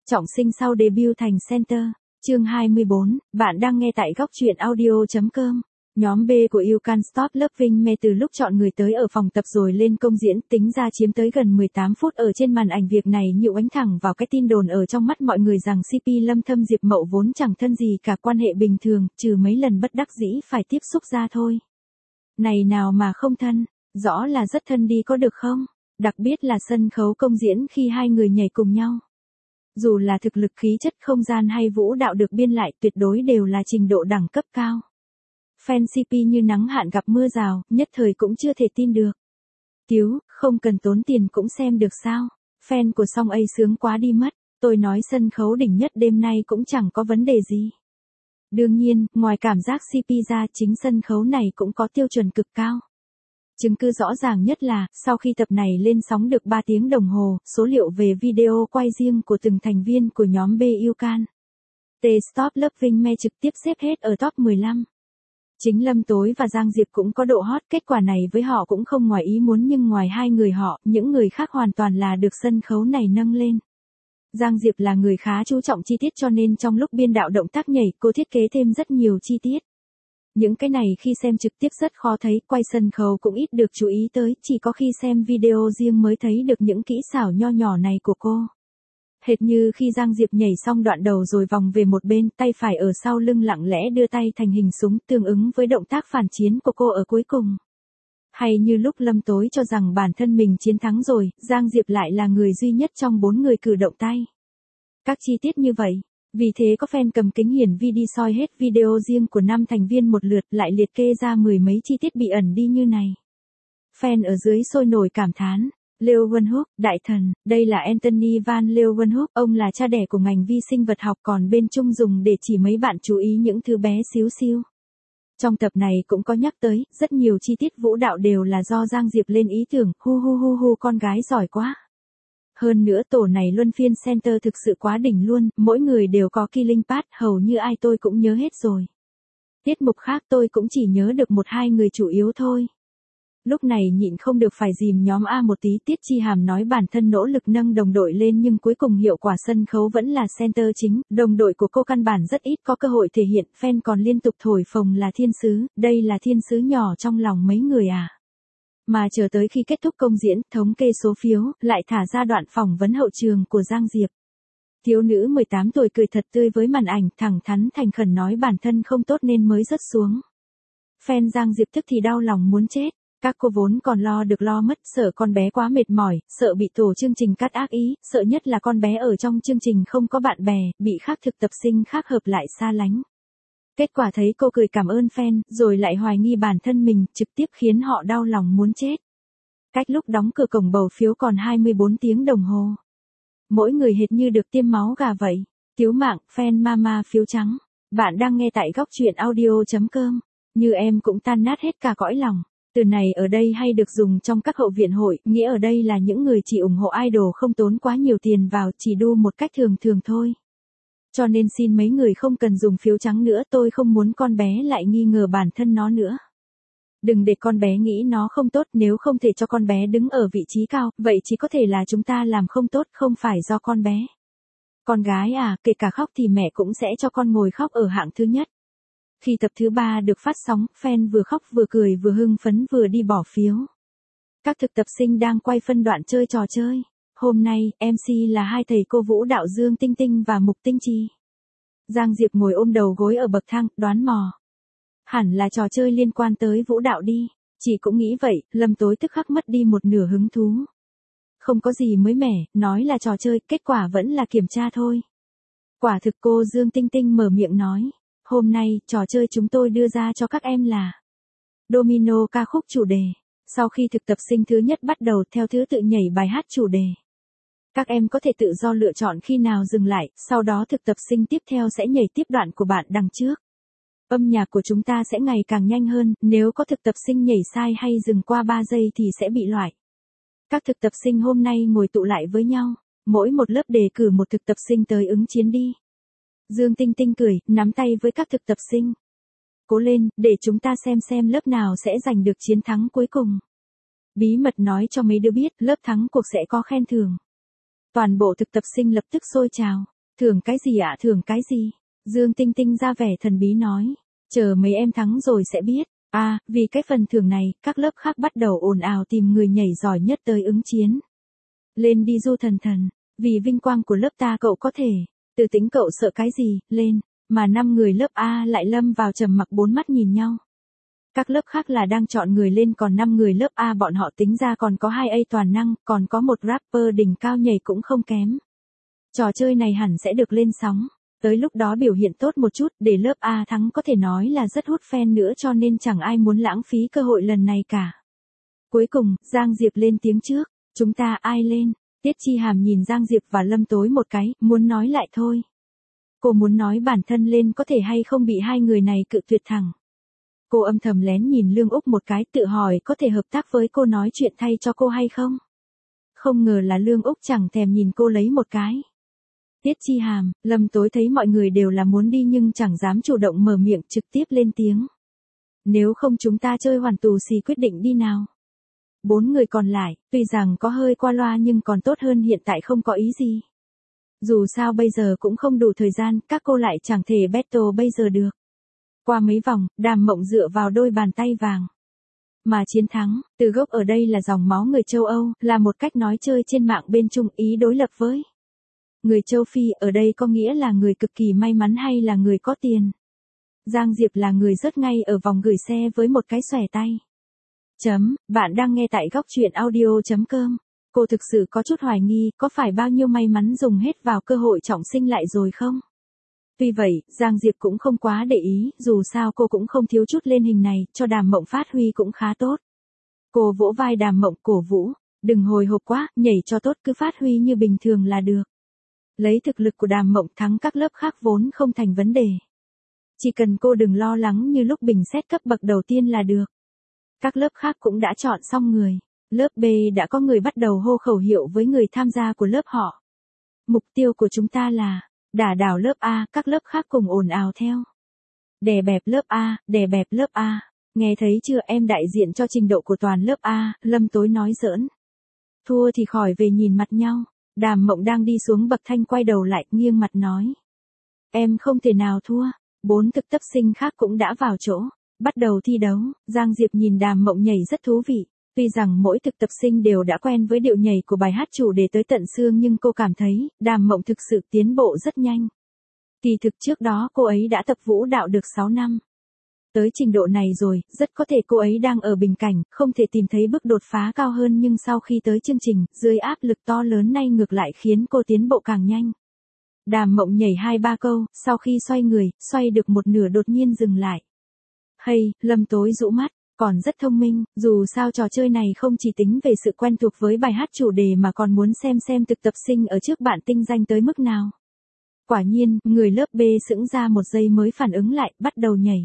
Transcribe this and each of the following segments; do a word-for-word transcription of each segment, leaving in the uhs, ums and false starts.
Trọng sinh sau debut thành center. Chương hai mươi bốn, bạn đang nghe tại góc truyện audio chấm com. Nhóm B của You Can't Stop Loving Me từ lúc chọn người tới ở phòng tập rồi lên công diễn, tính ra chiếm tới gần mười tám phút ở trên màn ảnh. Việc này nhựu ánh thẳng vào cái tin đồn ở trong mắt mọi người rằng xê pê Lâm Thâm Diệp Mậu vốn chẳng thân gì cả, quan hệ bình thường, trừ mấy lần bất đắc dĩ phải tiếp xúc ra thôi. Này nào mà không thân, rõ là rất thân đi có được không? Đặc biệt là sân khấu công diễn khi hai người nhảy cùng nhau. Dù là thực lực, khí chất, không gian hay vũ đạo được biên lại, tuyệt đối đều là trình độ đẳng cấp cao. Fan xê pê như nắng hạn gặp mưa rào, nhất thời cũng chưa thể tin được. Tiếu, không cần tốn tiền cũng xem được sao? Fan của Song A sướng quá đi mất, tôi nói sân khấu đỉnh nhất đêm nay cũng chẳng có vấn đề gì. Đương nhiên, ngoài cảm giác xê pê ra, chính sân khấu này cũng có tiêu chuẩn cực cao. Chứng cứ rõ ràng nhất là, sau khi tập này lên sóng được ba tiếng đồng hồ, số liệu về video quay riêng của từng thành viên của nhóm B You Can't Stop Loving Me trực tiếp xếp hết ở top mười lăm. Chính Lâm Tối và Giang Diệp cũng có độ hot, kết quả này với họ cũng không ngoài ý muốn, nhưng ngoài hai người họ, những người khác hoàn toàn là được sân khấu này nâng lên. Giang Diệp là người khá chú trọng chi tiết cho nên trong lúc biên đạo động tác nhảy, cô thiết kế thêm rất nhiều chi tiết. Những cái này khi xem trực tiếp rất khó thấy, quay sân khấu cũng ít được chú ý tới, chỉ có khi xem video riêng mới thấy được những kỹ xảo nho nhỏ này của cô. Hệt như khi Giang Diệp nhảy xong đoạn đầu rồi vòng về một bên, tay phải ở sau lưng lặng lẽ đưa tay thành hình súng, tương ứng với động tác phản chiến của cô ở cuối cùng. Hay như lúc Lâm Tối cho rằng bản thân mình chiến thắng rồi, Giang Diệp lại là người duy nhất trong bốn người cử động tay. Các chi tiết như vậy. Vì thế có fan cầm kính hiển vi đi soi hết video riêng của năm thành viên một lượt, lại liệt kê ra mười mấy chi tiết bị ẩn đi như này. Fan ở dưới sôi nổi cảm thán. Leeuwenhoek, đại thần, đây là Anthony van Leeuwenhoek, ông là cha đẻ của ngành vi sinh vật học, còn bên Trung dùng để chỉ mấy bạn chú ý những thứ bé xíu xiu. Trong tập này cũng có nhắc tới, rất nhiều chi tiết vũ đạo đều là do Giang Diệp lên ý tưởng, hu hu hu hu con gái giỏi quá. Hơn nữa tổ này luân phiên center thực sự quá đỉnh luôn, mỗi người đều có killing part, hầu như ai tôi cũng nhớ hết rồi. Tiết mục khác tôi cũng chỉ nhớ được một hai người chủ yếu thôi. Lúc này nhịn không được phải dìm nhóm A một tí. Tiết Chi Hàm nói bản thân nỗ lực nâng đồng đội lên nhưng cuối cùng hiệu quả sân khấu vẫn là center chính, đồng đội của cô căn bản rất ít có cơ hội thể hiện, fan còn liên tục thổi phồng là thiên sứ, đây là thiên sứ nhỏ trong lòng mấy người à. Mà chờ tới khi kết thúc công diễn, thống kê số phiếu, lại thả ra đoạn phỏng vấn hậu trường của Giang Diệp. Thiếu nữ mười tám tuổi cười thật tươi với màn ảnh, thẳng thắn thành khẩn nói bản thân không tốt nên mới rớt xuống. Fan Giang Diệp tức thì đau lòng muốn chết. Các cô vốn còn lo được lo mất, sợ con bé quá mệt mỏi, sợ bị tổ chương trình cắt ác ý, sợ nhất là con bé ở trong chương trình không có bạn bè, bị khác thực tập sinh khác hợp lại xa lánh. Kết quả thấy cô cười cảm ơn fan, rồi lại hoài nghi bản thân mình, trực tiếp khiến họ đau lòng muốn chết. Cách lúc đóng cửa cổng bầu phiếu còn hai mươi bốn tiếng đồng hồ. Mỗi người hệt như được tiêm máu gà vậy. Tiếu mạng, fan mama phiếu trắng. Bạn đang nghe tại góc truyện audio chấm com. Như em cũng tan nát hết cả cõi lòng. Từ này ở đây hay được dùng trong các hậu viện hội, nghĩa ở đây là những người chỉ ủng hộ idol không tốn quá nhiều tiền vào, chỉ đu một cách thường thường thôi. Cho nên xin mấy người không cần dùng phiếu trắng nữa, tôi không muốn con bé lại nghi ngờ bản thân nó nữa. Đừng để con bé nghĩ nó không tốt, nếu không thể cho con bé đứng ở vị trí cao, vậy chỉ có thể là chúng ta làm không tốt, không phải do con bé. Con gái à, kể cả khóc thì mẹ cũng sẽ cho con ngồi khóc ở hạng thứ nhất. Khi tập thứ ba được phát sóng, fan vừa khóc vừa cười vừa hưng phấn vừa đi bỏ phiếu. Các thực tập sinh đang quay phân đoạn chơi trò chơi. Hôm nay, em xê là hai thầy cô vũ đạo Dương Tinh Tinh và Mục Tinh Trì. Giang Diệp ngồi ôm đầu gối ở bậc thang, đoán mò. Hẳn là trò chơi liên quan tới vũ đạo đi. Chị cũng nghĩ vậy, Lâm Tối tức khắc mất đi một nửa hứng thú. Không có gì mới mẻ, nói là trò chơi, kết quả vẫn là kiểm tra thôi. Quả thực cô Dương Tinh Tinh mở miệng nói. Hôm nay, trò chơi chúng tôi đưa ra cho các em là Domino ca khúc chủ đề. Sau khi thực tập sinh thứ nhất bắt đầu theo thứ tự nhảy bài hát chủ đề. Các em có thể tự do lựa chọn khi nào dừng lại, sau đó thực tập sinh tiếp theo sẽ nhảy tiếp đoạn của bạn đằng trước. Âm nhạc của chúng ta sẽ ngày càng nhanh hơn, nếu có thực tập sinh nhảy sai hay dừng qua ba giây thì sẽ bị loại. Các thực tập sinh hôm nay ngồi tụ lại với nhau, mỗi một lớp đề cử một thực tập sinh tới ứng chiến đi. Dương Tinh Tinh cười, nắm tay với các thực tập sinh. Cố lên, để chúng ta xem xem lớp nào sẽ giành được chiến thắng cuối cùng. Bí mật nói cho mấy đứa biết, lớp thắng cuộc sẽ có khen thưởng. Toàn bộ thực tập sinh lập tức sôi trào. Thưởng cái gì ạ? Thưởng cái gì? Dương Tinh Tinh ra vẻ thần bí nói. Chờ mấy em thắng rồi sẽ biết. À, vì cái phần thưởng này, các lớp khác bắt đầu ồn ào tìm người nhảy giỏi nhất tới ứng chiến. Lên đi Du Thần Thần. Vì vinh quang của lớp ta cậu có thể. Từ Tĩnh cậu sợ cái gì, lên. Mà năm người lớp A lại lâm vào trầm mặc bốn mắt nhìn nhau. Các lớp khác là đang chọn người lên, còn năm người lớp A bọn họ tính ra còn có hai A toàn năng, còn có một rapper đỉnh cao nhảy cũng không kém. Trò chơi này hẳn sẽ được lên sóng. Tới lúc đó biểu hiện tốt một chút để lớp A thắng có thể nói là rất hút fan nữa, cho nên chẳng ai muốn lãng phí cơ hội lần này cả. Cuối cùng, Giang Diệp lên tiếng trước. Chúng ta ai lên? Tiết Chi Hàm nhìn Giang Diệp và Lâm Tối một cái, muốn nói lại thôi. Cô muốn nói bản thân lên có thể hay không bị hai người này cự tuyệt thẳng. Cô âm thầm lén nhìn Lương Úc một cái, tự hỏi có thể hợp tác với cô nói chuyện thay cho cô hay không. Không ngờ là Lương Úc chẳng thèm nhìn cô lấy một cái. Tiết Chi Hàm, Lâm Tối thấy mọi người đều là muốn đi nhưng chẳng dám chủ động mở miệng, trực tiếp lên tiếng. Nếu không chúng ta chơi hoàn tù xì, quyết định đi nào. Bốn người còn lại, tuy rằng có hơi qua loa nhưng còn tốt hơn hiện tại không có ý gì. Dù sao bây giờ cũng không đủ thời gian, các cô lại chẳng thể battle bây giờ được. Qua mấy vòng, Đàm Mộng dựa vào đôi bàn tay vàng mà chiến thắng. Từ gốc ở đây là dòng máu người châu Âu, là một cách nói chơi trên mạng bên Trung Ý đối lập với người châu Phi, ở đây có nghĩa là người cực kỳ may mắn hay là người có tiền. Giang Diệp là người rất ngay ở vòng gửi xe với một cái xòe tay. Chấm, bạn đang nghe tại góc truyện audio.com. Cô thực sự có chút hoài nghi, có phải bao nhiêu may mắn dùng hết vào cơ hội trọng sinh lại rồi không? Tuy vậy, Giang Diệp cũng không quá để ý, dù sao cô cũng không thiếu chút lên hình này, cho Đàm Mộng phát huy cũng khá tốt. Cô vỗ vai Đàm Mộng cổ vũ, đừng hồi hộp quá, nhảy cho tốt, cứ phát huy như bình thường là được. Lấy thực lực của Đàm Mộng thắng các lớp khác vốn không thành vấn đề. Chỉ cần cô đừng lo lắng như lúc bình xét cấp bậc đầu tiên là được. Các lớp khác cũng đã chọn xong người. Lớp B đã có người bắt đầu hô khẩu hiệu với người tham gia của lớp họ. Mục tiêu của chúng ta là đả đảo lớp A, các lớp khác cùng ồn ào theo. Đè bẹp lớp A, đè bẹp lớp A. Nghe thấy chưa, em đại diện cho trình độ của toàn lớp A, Lâm Tối nói giỡn. Thua thì khỏi về nhìn mặt nhau. Đàm Mộng đang đi xuống bậc thang quay đầu lại, nghiêng mặt nói. Em không thể nào thua. Bốn thực tập sinh khác cũng đã vào chỗ. Bắt đầu thi đấu, Giang Diệp nhìn Đàm Mộng nhảy rất thú vị. Tuy rằng mỗi thực tập sinh đều đã quen với điệu nhảy của bài hát chủ đề tới tận xương nhưng cô cảm thấy, Đàm Mộng thực sự tiến bộ rất nhanh. Kỳ thực trước đó cô ấy đã tập vũ đạo được sáu năm. Tới trình độ này rồi, rất có thể cô ấy đang ở bình cảnh, không thể tìm thấy bước đột phá cao hơn, nhưng sau khi tới chương trình, dưới áp lực to lớn này ngược lại khiến cô tiến bộ càng nhanh. Đàm Mộng nhảy hai ba câu, sau khi xoay người, xoay được một nửa đột nhiên dừng lại. Hay, Lâm Tối rũ mắt. Còn rất thông minh, dù sao trò chơi này không chỉ tính về sự quen thuộc với bài hát chủ đề mà còn muốn xem xem thực tập sinh ở trước bạn tinh danh tới mức nào. Quả nhiên, người lớp B sững ra một giây mới phản ứng lại, bắt đầu nhảy.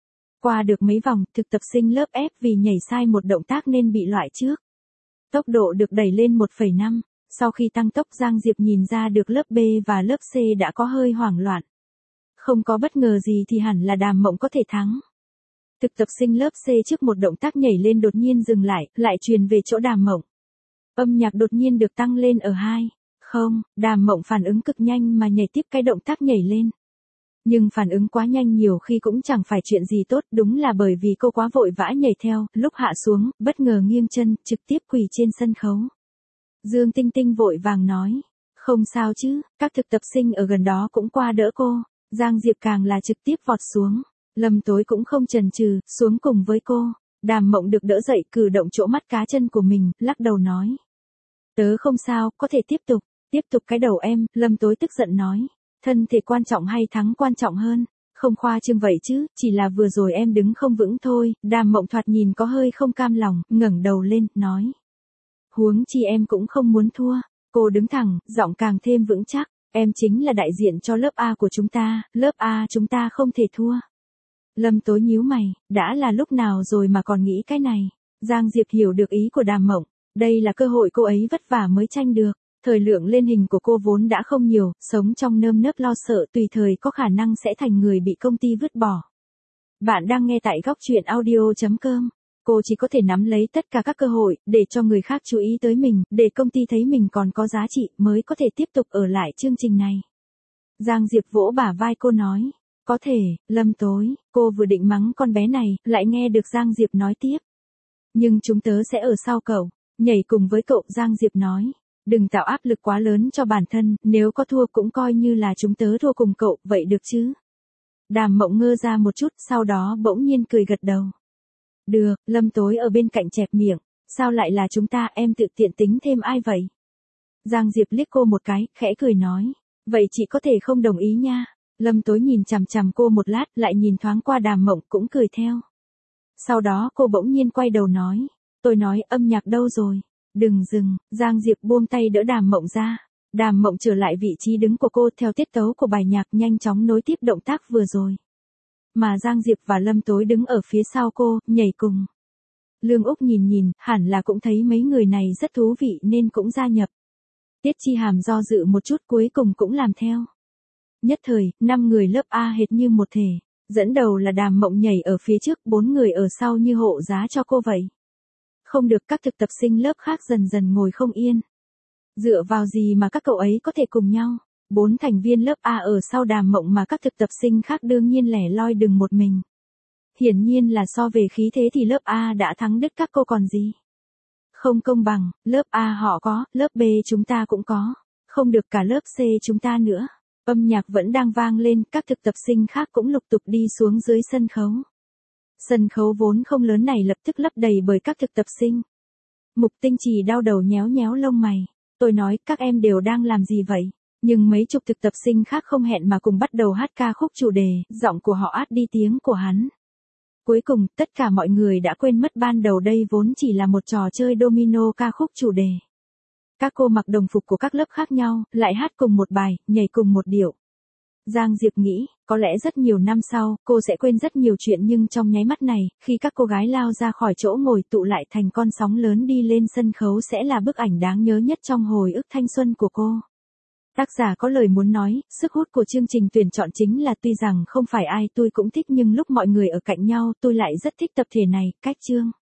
Qua được mấy vòng, thực tập sinh lớp F vì nhảy sai một động tác nên bị loại trước. Tốc độ được đẩy lên một phẩy năm, sau khi tăng tốc Giang Diệp nhìn ra được lớp B và lớp C đã có hơi hoảng loạn. Không có bất ngờ gì thì hẳn là Đàm Mộng có thể thắng. Thực tập sinh lớp C trước một động tác nhảy lên đột nhiên dừng lại, lại truyền về chỗ Đàm Mộng. Âm nhạc đột nhiên được tăng lên ở hai. Không, Đàm Mộng phản ứng cực nhanh mà nhảy tiếp cái động tác nhảy lên. Nhưng phản ứng quá nhanh nhiều khi cũng chẳng phải chuyện gì tốt, đúng là bởi vì cô quá vội vã nhảy theo, lúc hạ xuống, bất ngờ nghiêng chân, trực tiếp quỳ trên sân khấu. Dương Tinh Tinh vội vàng nói, không sao chứ, các thực tập sinh ở gần đó cũng qua đỡ cô. Giang Diệp càng là trực tiếp vọt xuống. Lâm Tối cũng không chần chừ, xuống cùng với cô. Đàm Mộng được đỡ dậy, cử động chỗ mắt cá chân của mình, lắc đầu nói. Tớ không sao, có thể tiếp tục, tiếp tục cái đầu em, Lâm Tối tức giận nói. Thân thể quan trọng hay thắng quan trọng hơn, không khoa trương vậy chứ, chỉ là vừa rồi em đứng không vững thôi. Đàm Mộng thoạt nhìn có hơi không cam lòng, ngẩng đầu lên, nói. Huống chi em cũng không muốn thua. Cô đứng thẳng, giọng càng thêm vững chắc, em chính là đại diện cho lớp A của chúng ta, lớp A chúng ta không thể thua. Lâm Tối nhíu mày, đã là lúc nào rồi mà còn nghĩ cái này. Giang Diệp hiểu được ý của Đàm Mộng, đây là cơ hội cô ấy vất vả mới tranh được. Thời lượng lên hình của cô vốn đã không nhiều, sống trong nơm nớp lo sợ tùy thời có khả năng sẽ thành người bị công ty vứt bỏ. Bạn đang nghe tại góc truyện audio.com. Cô chỉ có thể nắm lấy tất cả các cơ hội, để cho người khác chú ý tới mình, để công ty thấy mình còn có giá trị, mới có thể tiếp tục ở lại chương trình này. Giang Diệp vỗ bả vai cô nói. Có thể, Lâm Tối, cô vừa định mắng con bé này, lại nghe được Giang Diệp nói tiếp. Nhưng chúng tớ sẽ ở sau cậu, nhảy cùng với cậu. Giang Diệp nói. Đừng tạo áp lực quá lớn cho bản thân, nếu có thua cũng coi như là chúng tớ thua cùng cậu, vậy được chứ? Đàm Mộng ngơ ra một chút, sau đó bỗng nhiên cười gật đầu. Được, Lâm Tối ở bên cạnh chẹp miệng, sao lại là chúng ta, em tự tiện tính thêm ai vậy? Giang Diệp liếc cô một cái, khẽ cười nói, vậy chị có thể không đồng ý nha. Lâm Tối nhìn chằm chằm cô một lát, lại nhìn thoáng qua Đàm Mộng cũng cười theo. Sau đó cô bỗng nhiên quay đầu nói, tôi nói âm nhạc đâu rồi? Đừng dừng. Giang Diệp buông tay đỡ Đàm Mộng ra. Đàm Mộng trở lại vị trí đứng của cô theo tiết tấu của bài nhạc, nhanh chóng nối tiếp động tác vừa rồi. Mà Giang Diệp và Lâm Tối đứng ở phía sau cô, nhảy cùng. Lương Úc nhìn nhìn, hẳn là cũng thấy mấy người này rất thú vị nên cũng gia nhập. Tiết Chi Hàm do dự một chút, cuối cùng cũng làm theo. Nhất thời, năm người lớp A hệt như một thể. Dẫn đầu là Đàm Mộng nhảy ở phía trước, bốn người ở sau như hộ giá cho cô vậy. Không được, các thực tập sinh lớp khác dần dần ngồi không yên. Dựa vào gì mà các cậu ấy có thể cùng nhau? Bốn thành viên lớp A ở sau Đàm Mộng mà các thực tập sinh khác đương nhiên lẻ loi đừng một mình. Hiển nhiên là so về khí thế thì lớp A đã thắng đứt các cô còn gì. Không công bằng, lớp A họ có, lớp B chúng ta cũng có. Không được, cả lớp C chúng ta nữa. Âm nhạc vẫn đang vang lên, các thực tập sinh khác cũng lục tục đi xuống dưới sân khấu. Sân khấu vốn không lớn này lập tức lấp đầy bởi các thực tập sinh. Mục Tinh Trì đau đầu nhéo nhéo lông mày. Tôi nói, các em đều đang làm gì vậy? Nhưng mấy chục thực tập sinh khác không hẹn mà cùng bắt đầu hát ca khúc chủ đề, giọng của họ át đi tiếng của hắn. Cuối cùng, tất cả mọi người đã quên mất ban đầu đây vốn chỉ là một trò chơi domino ca khúc chủ đề. Các cô mặc đồng phục của các lớp khác nhau, lại hát cùng một bài, nhảy cùng một điệu. Giang Diệp nghĩ, có lẽ rất nhiều năm sau, cô sẽ quên rất nhiều chuyện, nhưng trong nháy mắt này, khi các cô gái lao ra khỏi chỗ ngồi tụ lại thành con sóng lớn đi lên sân khấu sẽ là bức ảnh đáng nhớ nhất trong hồi ức thanh xuân của cô. Tác giả có lời muốn nói, sức hút của chương trình tuyển chọn chính là tuy rằng không phải ai tôi cũng thích nhưng lúc mọi người ở cạnh nhau tôi lại rất thích tập thể này, cách chương.